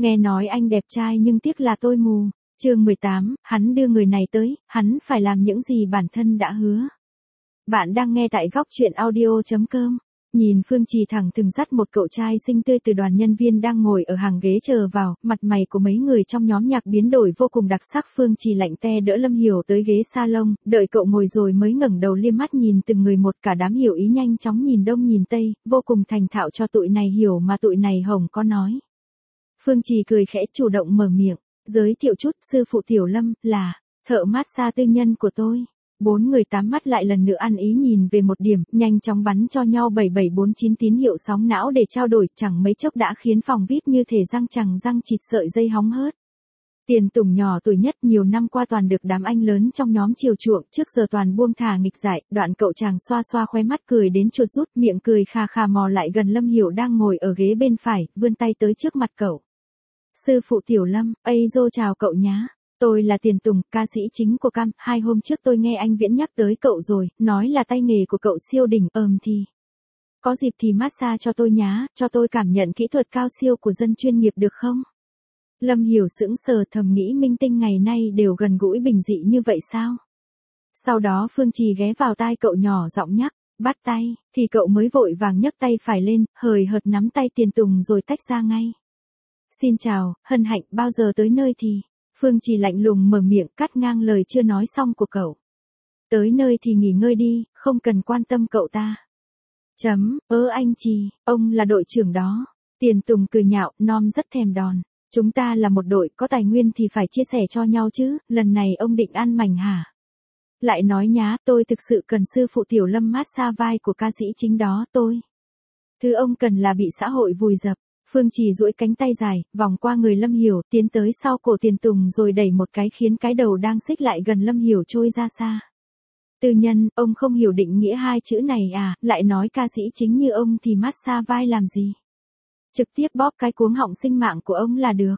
Nghe nói anh đẹp trai nhưng tiếc là tôi mù. Chương 18, hắn đưa người này tới, hắn phải làm những gì bản thân đã hứa. Bạn đang nghe tại góc truyện audio.com. Nhìn Phương Trì thẳng thừng dắt một cậu trai xinh tươi từ đoàn nhân viên đang ngồi ở hàng ghế chờ vào, mặt mày của mấy người trong nhóm nhạc biến đổi vô cùng đặc sắc. Phương Trì lạnh te đỡ Lâm Hiểu tới ghế salon, đợi cậu ngồi rồi mới ngẩng đầu liếc mắt nhìn từng người một. Cả đám hiểu ý nhanh chóng nhìn đông nhìn tây, vô cùng thành thạo cho tụi này hiểu mà tụi này hổng có nói. Phương Trì cười khẽ chủ động mở miệng, giới thiệu chút, sư phụ Tiểu Lâm, là thợ massage tư nhân của tôi. Bốn người tám mắt lại lần nữa ăn ý nhìn về một điểm, nhanh chóng bắn cho nhau 7749 tín hiệu sóng não để trao đổi, chẳng mấy chốc đã khiến phòng VIP như thể răng chằng răng chịt sợi dây hóng hớt. Tiền Tùng nhỏ tuổi nhất nhiều năm qua toàn được đám anh lớn trong nhóm chiều chuộng, trước giờ toàn buông thả nghịch dại. Đoạn cậu chàng xoa xoa khóe mắt cười đến chuột rút, miệng cười khà khà mò lại gần Lâm Hiểu đang ngồi ở ghế bên phải, vươn tay tới trước mặt cậu. Sư phụ Tiểu Lâm, chào cậu nhá. Tôi là Tiền Tùng, ca sĩ chính của Cam. 2 hôm trước tôi nghe anh Viễn nhắc tới cậu rồi, nói là tay nghề của cậu siêu đỉnh. Thì có dịp thì massage cho tôi nhá, cho tôi cảm nhận kỹ thuật cao siêu của dân chuyên nghiệp được không? Lâm Hiểu sững sờ, thầm nghĩ minh tinh ngày nay đều gần gũi bình dị như vậy sao? Sau đó Phương Trì ghé vào tai cậu nhỏ giọng nhắc, bắt tay, thì cậu mới vội vàng nhấc tay phải lên, hời hợt nắm tay Tiền Tùng rồi tách ra ngay. Xin chào, hân hạnh, bao giờ tới nơi thì? Phương Trì lạnh lùng mở miệng cắt ngang lời chưa nói xong của cậu. Tới nơi thì nghỉ ngơi đi, không cần quan tâm cậu ta. Anh Trì, ông là đội trưởng đó. Tiền Tùng cười nhạo, non rất thèm đòn. Chúng ta là một đội, có tài nguyên thì phải chia sẻ cho nhau chứ, lần này ông định ăn mảnh hả? Lại nói nhá, tôi thực sự cần sư phụ Tiểu Lâm massage vai của ca sĩ chính đó, tôi. Thứ ông cần là bị xã hội vùi dập. Phương Trì duỗi cánh tay dài, vòng qua người Lâm Hiểu, tiến tới sau cổ Tiền Tùng rồi đẩy một cái khiến cái đầu đang xích lại gần Lâm Hiểu trôi ra xa. Tư nhân, ông không hiểu định nghĩa hai chữ này à, lại nói ca sĩ chính như ông thì massage vai làm gì? Trực tiếp bóp cái cuống họng sinh mạng của ông là được.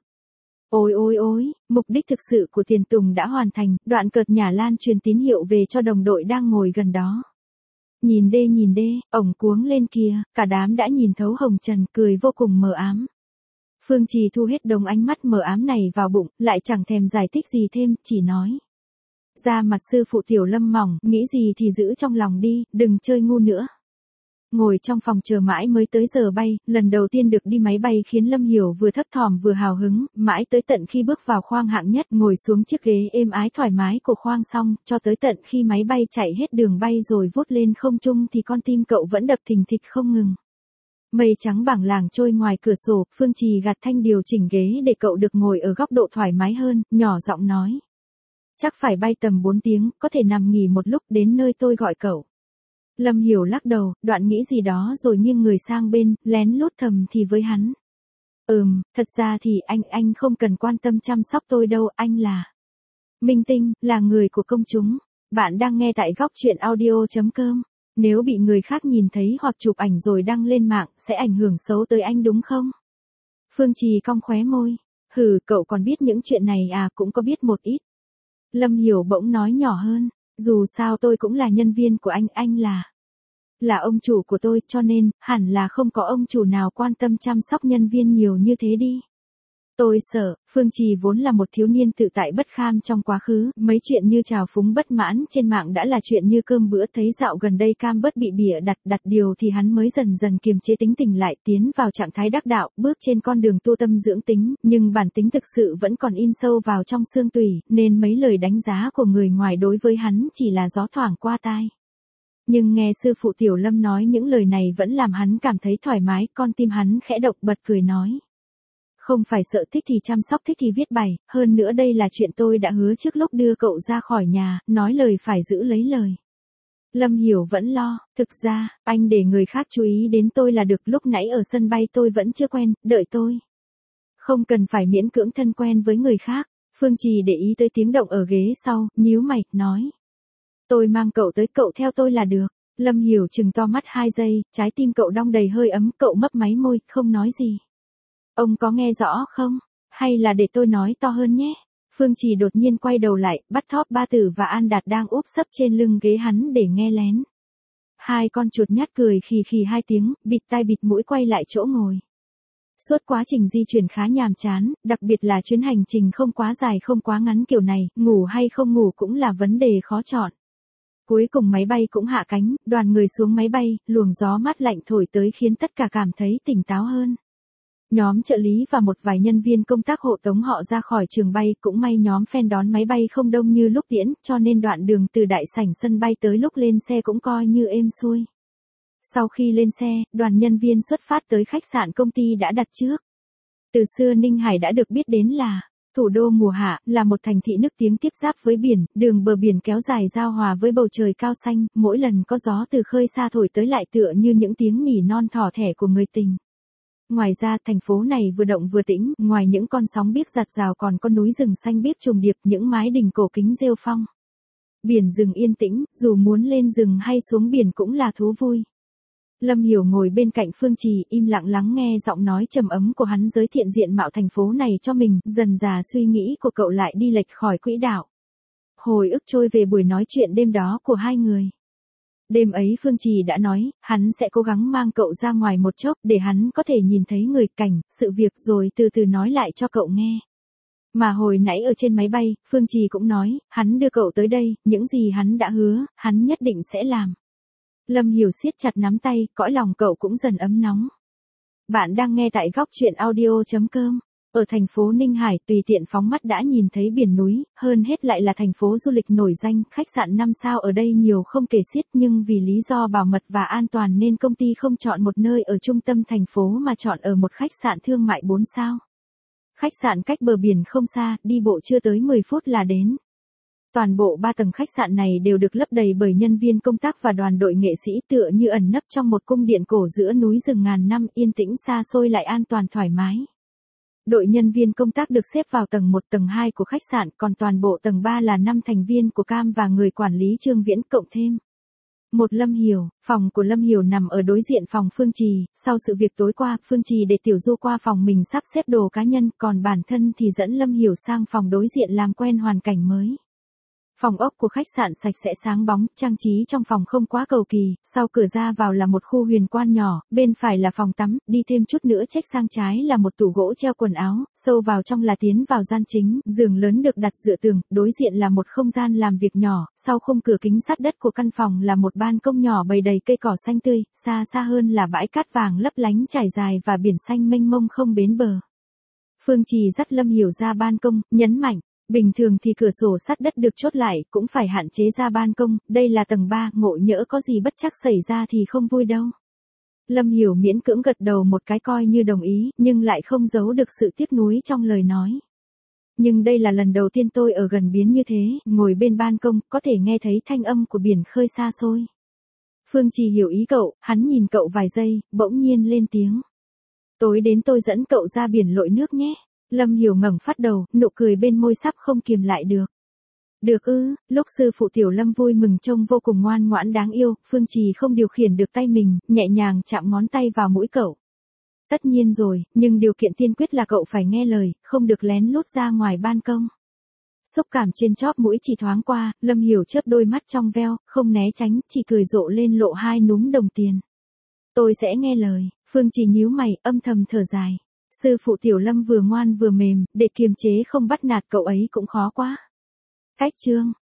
Ôi, mục đích thực sự của Tiền Tùng đã hoàn thành, đoạn cợt nhả lan truyền tín hiệu về cho đồng đội đang ngồi gần đó. Nhìn đê, ổng cuống lên kìa, cả đám đã nhìn thấu hồng trần, cười vô cùng mờ ám. Phương Trì thu hết đống ánh mắt mờ ám này vào bụng, lại chẳng thèm giải thích gì thêm, chỉ nói. Da mặt sư phụ Tiểu Lâm mỏng, nghĩ gì thì giữ trong lòng đi, đừng chơi ngu nữa. Ngồi trong phòng chờ mãi mới tới giờ bay, lần đầu tiên được đi máy bay khiến Lâm Hiểu vừa thấp thỏm vừa hào hứng, mãi tới tận khi bước vào khoang hạng nhất, ngồi xuống chiếc ghế êm ái thoải mái của khoang xong, cho tới tận khi máy bay chạy hết đường bay rồi vút lên không trung thì con tim cậu vẫn đập thình thịch không ngừng. Mây trắng bảng làng trôi ngoài cửa sổ, Phương Trì gạt thanh điều chỉnh ghế để cậu được ngồi ở góc độ thoải mái hơn, nhỏ giọng nói. Chắc phải bay tầm 4 tiếng, có thể nằm nghỉ một lúc đến nơi tôi gọi cậu. Lâm Hiểu lắc đầu, đoạn nghĩ gì đó rồi nghiêng người sang bên, lén lút thầm thì với hắn. Thật ra thì anh không cần quan tâm chăm sóc tôi đâu, anh là minh tinh, là người của công chúng. Bạn đang nghe tại góc truyện audio.com. Nếu bị người khác nhìn thấy hoặc chụp ảnh rồi đăng lên mạng, sẽ ảnh hưởng xấu tới anh đúng không? Phương Trì cong khóe môi. Cậu còn biết những chuyện này à, cũng có biết một ít. Lâm Hiểu bỗng nói nhỏ hơn. Dù sao tôi cũng là nhân viên của anh là ông chủ của tôi, cho nên, hẳn là không có ông chủ nào quan tâm chăm sóc nhân viên nhiều như thế đi. Tôi sợ, Phương Trì vốn là một thiếu niên tự tại bất kham trong quá khứ, mấy chuyện như trào phúng bất mãn trên mạng đã là chuyện như cơm bữa, thấy dạo gần đây Cam bớt bị bịa đặt điều thì hắn mới dần dần kiềm chế tính tình lại, tiến vào trạng thái đắc đạo, bước trên con đường tu tâm dưỡng tính, nhưng bản tính thực sự vẫn còn in sâu vào trong xương tủy, nên mấy lời đánh giá của người ngoài đối với hắn chỉ là gió thoảng qua tai. Nhưng nghe sư phụ Tiểu Lâm nói những lời này vẫn làm hắn cảm thấy thoải mái, con tim hắn khẽ động, bật cười nói. Không phải sợ, thích thì chăm sóc, thích thì viết bài, hơn nữa đây là chuyện tôi đã hứa trước lúc đưa cậu ra khỏi nhà, nói lời phải giữ lấy lời. Lâm Hiểu vẫn lo, thực ra, anh để người khác chú ý đến tôi là được, lúc nãy ở sân bay tôi vẫn chưa quen, đợi tôi. Không cần phải miễn cưỡng thân quen với người khác. Phương Trì để ý tới tiếng động ở ghế sau, nhíu mày, nói. Tôi mang cậu tới, cậu theo tôi là được. Lâm Hiểu chừng to mắt 2 giây, trái tim cậu đong đầy hơi ấm, cậu mấp máy môi, không nói gì. Ông có nghe rõ không? Hay là để tôi nói to hơn nhé? Phương Trì đột nhiên quay đầu lại, bắt Thóp Ba Tử và An Đạt đang úp sấp trên lưng ghế hắn để nghe lén. Hai con chuột nhát cười khì khì 2 tiếng, bịt tai bịt mũi quay lại chỗ ngồi. Suốt quá trình di chuyển khá nhàm chán, đặc biệt là chuyến hành trình không quá dài không quá ngắn kiểu này, ngủ hay không ngủ cũng là vấn đề khó chọn. Cuối cùng máy bay cũng hạ cánh, đoàn người xuống máy bay, luồng gió mát lạnh thổi tới khiến tất cả cảm thấy tỉnh táo hơn. Nhóm trợ lý và một vài nhân viên công tác hộ tống họ ra khỏi trường bay, cũng may nhóm fan đón máy bay không đông như lúc tiễn, cho nên đoạn đường từ đại sảnh sân bay tới lúc lên xe cũng coi như êm xuôi. Sau khi lên xe, đoàn nhân viên xuất phát tới khách sạn công ty đã đặt trước. Từ xưa Ninh Hải đã được biết đến là thủ đô mùa hạ, là một thành thị nức tiếng tiếp giáp với biển, đường bờ biển kéo dài giao hòa với bầu trời cao xanh, mỗi lần có gió từ khơi xa thổi tới lại tựa như những tiếng nỉ non thỏ thẻ của người tình. Ngoài ra, thành phố này vừa động vừa tĩnh, ngoài những con sóng biếc giạt rào còn có núi rừng xanh biếc trùng điệp, những mái đình cổ kính rêu phong. Biển rừng yên tĩnh, dù muốn lên rừng hay xuống biển cũng là thú vui. Lâm Hiểu ngồi bên cạnh Phương Trì, im lặng lắng nghe giọng nói trầm ấm của hắn giới thiệu diện mạo thành phố này cho mình, dần dà suy nghĩ của cậu lại đi lệch khỏi quỹ đạo. Hồi ức trôi về buổi nói chuyện đêm đó của hai người. Đêm ấy Phương Trì đã nói, hắn sẽ cố gắng mang cậu ra ngoài một chốc để hắn có thể nhìn thấy người, cảnh, sự việc rồi từ từ nói lại cho cậu nghe. Mà hồi nãy ở trên máy bay, Phương Trì cũng nói, hắn đưa cậu tới đây, những gì hắn đã hứa, hắn nhất định sẽ làm. Lâm Hiểu siết chặt nắm tay, cõi lòng cậu cũng dần ấm nóng. Bạn đang nghe tại góc truyện audio.com. Ở thành phố Ninh Hải, tùy tiện phóng mắt đã nhìn thấy biển núi, hơn hết lại là thành phố du lịch nổi danh, khách sạn 5 sao ở đây nhiều không kể xiết, nhưng vì lý do bảo mật và an toàn nên công ty không chọn một nơi ở trung tâm thành phố mà chọn ở một khách sạn thương mại 4 sao. Khách sạn cách bờ biển không xa, đi bộ chưa tới 10 phút là đến. Toàn bộ 3 tầng khách sạn này đều được lấp đầy bởi nhân viên công tác và đoàn đội nghệ sĩ, tựa như ẩn nấp trong một cung điện cổ giữa núi rừng ngàn năm, yên tĩnh xa xôi lại an toàn thoải mái. Đội nhân viên công tác được xếp vào tầng 1 tầng 2 của khách sạn, còn toàn bộ tầng 3 là 5 thành viên của Cam và người quản lý Trương Viễn cộng thêm một Lâm Hiểu. Phòng của Lâm Hiểu nằm ở đối diện phòng Phương Trì, sau sự việc tối qua, Phương Trì để Tiểu Du qua phòng mình sắp xếp đồ cá nhân, còn bản thân thì dẫn Lâm Hiểu sang phòng đối diện làm quen hoàn cảnh mới. Phòng ốc của khách sạn sạch sẽ sáng bóng, trang trí trong phòng không quá cầu kỳ, sau cửa ra vào là một khu huyền quan nhỏ, bên phải là phòng tắm, đi thêm chút nữa check sang trái là một tủ gỗ treo quần áo, sâu vào trong là tiến vào gian chính, giường lớn được đặt dựa tường, đối diện là một không gian làm việc nhỏ, sau khung cửa kính sắt đất của căn phòng là một ban công nhỏ bày đầy cây cỏ xanh tươi, xa xa hơn là bãi cát vàng lấp lánh trải dài và biển xanh mênh mông không bến bờ. Phương Trì dắt Lâm Hiểu ra ban công, nhấn mạnh. Bình thường thì cửa sổ sắt đất được chốt lại, cũng phải hạn chế ra ban công, đây là tầng 3, ngộ nhỡ có gì bất trắc xảy ra thì không vui đâu. Lâm Hiểu miễn cưỡng gật đầu một cái coi như đồng ý, nhưng lại không giấu được sự tiếc nuối trong lời nói. Nhưng đây là lần đầu tiên tôi ở gần biển như thế, ngồi bên ban công, có thể nghe thấy thanh âm của biển khơi xa xôi. Phương Trì hiểu ý cậu, hắn nhìn cậu vài giây, bỗng nhiên lên tiếng. Tối đến tôi dẫn cậu ra biển lội nước nhé. Lâm Hiểu ngẩng phát đầu, nụ cười bên môi sắp không kiềm lại được. Được ư, lúc sư phụ Tiểu Lâm vui mừng trông vô cùng ngoan ngoãn đáng yêu, Phương Trì không điều khiển được tay mình, nhẹ nhàng chạm ngón tay vào mũi cậu. Tất nhiên rồi, nhưng điều kiện tiên quyết là cậu phải nghe lời, không được lén lút ra ngoài ban công. Xúc cảm trên chóp mũi chỉ thoáng qua, Lâm Hiểu chớp đôi mắt trong veo, không né tránh, chỉ cười rộ lên lộ hai núm đồng tiền. Tôi sẽ nghe lời, Phương Trì nhíu mày, âm thầm thở dài. Sư phụ Tiểu Lâm vừa ngoan vừa mềm, để kiềm chế không bắt nạt cậu ấy cũng khó quá. Cách chương